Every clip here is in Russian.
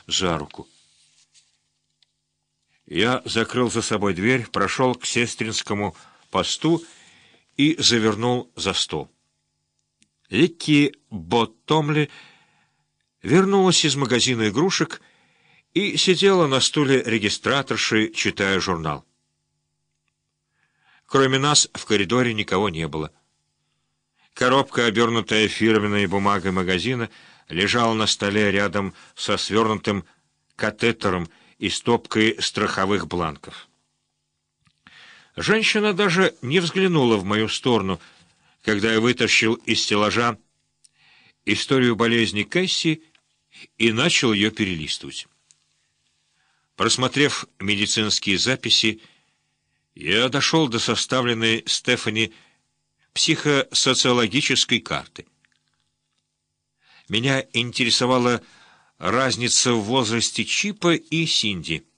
за руку. Я закрыл за собой дверь, прошел к сестринскому посту и завернул за стол. Викки Боттомли вернулась из магазина игрушек и сидела на стуле регистраторши, читая журнал. Кроме нас в коридоре никого не было. Коробка, обернутая фирменной бумагой магазина, лежала на столе рядом со свернутым катетером и стопкой страховых бланков. Женщина даже не взглянула в мою сторону, когда я вытащил из стеллажа историю болезни Кэсси и начал ее перелистывать. Просмотрев медицинские записи, я дошел до составленной Стефани психосоциологической карты. Меня интересовала разница в возрасте Чипа и Синди.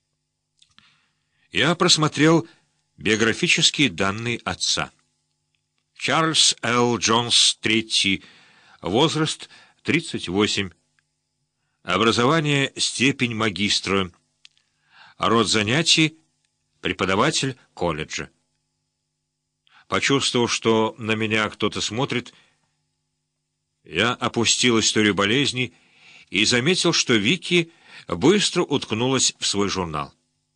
Я просмотрел биографические данные отца. Чарльз Л. Джонс, III, возраст 38, образование степень магистра, род занятий преподаватель колледжа. Почувствовав, что на меня кто-то смотрит, я опустил историю болезни и заметил, что Вики быстро уткнулась в свой журнал.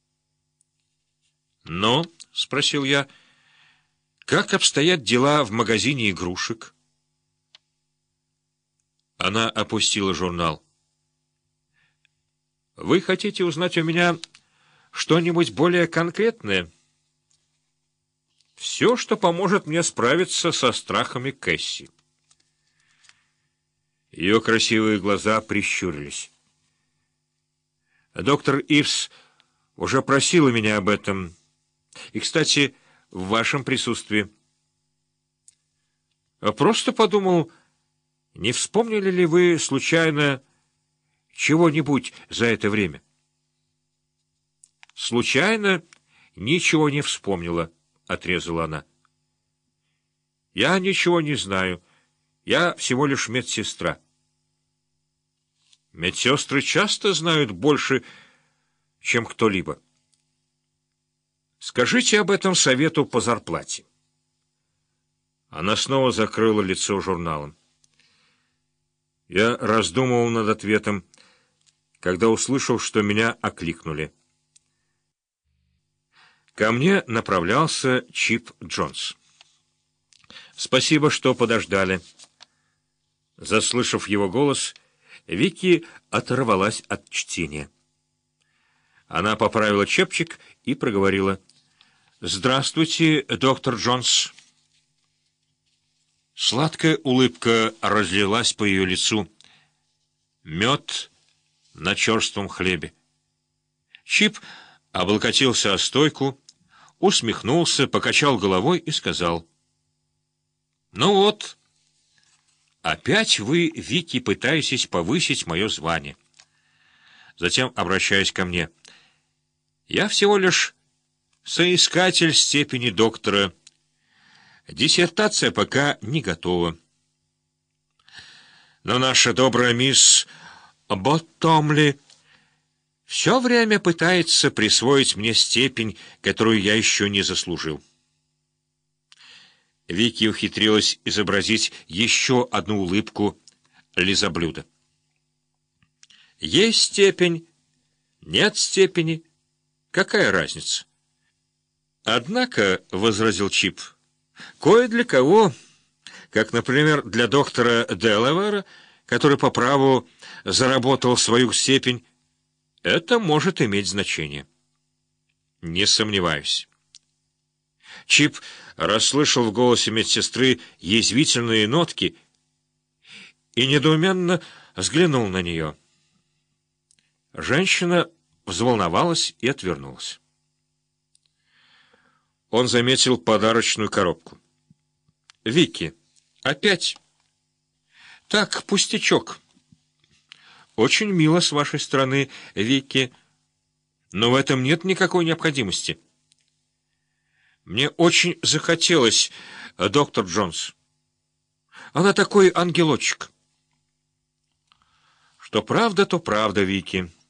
«Ну?» — спросил я. «Как обстоят дела в магазине игрушек?» Она опустила журнал. «Вы хотите узнать у меня что-нибудь более конкретное?» «Все, что поможет мне справиться со страхами Кэсси». Ее красивые глаза прищурились. «Доктор Ивс уже просила меня об этом. И, кстати, в вашем присутствии. Просто подумал, не вспомнили ли вы случайно чего-нибудь за это время?» «Случайно ничего не вспомнила», — отрезала она. «Я ничего не знаю. Я всего лишь медсестра». «Медсестры часто знают больше, чем кто-либо. Скажите об этом совету по зарплате». Она снова закрыла лицо журналом. Я раздумывал над ответом, когда услышал, что меня окликнули. Ко мне направлялся Чип Джонс. «Спасибо, что подождали». Заслышав его голос, Вики оторвалась от чтения. Она поправила чепчик и проговорила: «Здравствуйте, доктор Джонс». Сладкая улыбка разлилась по ее лицу. Мед на черством хлебе. Чип облокотился о стойку, усмехнулся, покачал головой и сказал: «Ну вот, опять вы, Вики, пытаетесь повысить мое звание». Затем, обращаясь ко мне: «Я всего лишь соискатель степени доктора. Диссертация пока не готова. Но наша добрая мисс Боттомли все время пытается присвоить мне степень, которую я еще не заслужил». Вики ухитрилась изобразить еще одну улыбку лизоблюда. «Есть степень, нет степени. Какая разница?» «Однако, — возразил Чип, — кое для кого, как, например, для доктора Делавера, который по праву заработал свою степень, это может иметь значение». «Не сомневаюсь». Чип расслышал в голосе медсестры язвительные нотки и недоуменно взглянул на нее. Женщина взволновалась и отвернулась. Он заметил подарочную коробку. «Вики, опять?» «Так, пустячок». «Очень мило с вашей стороны, Вики, но в этом нет никакой необходимости». «Мне очень захотелось, доктор Джонс. Она такой ангелочек». Что правда, Вики.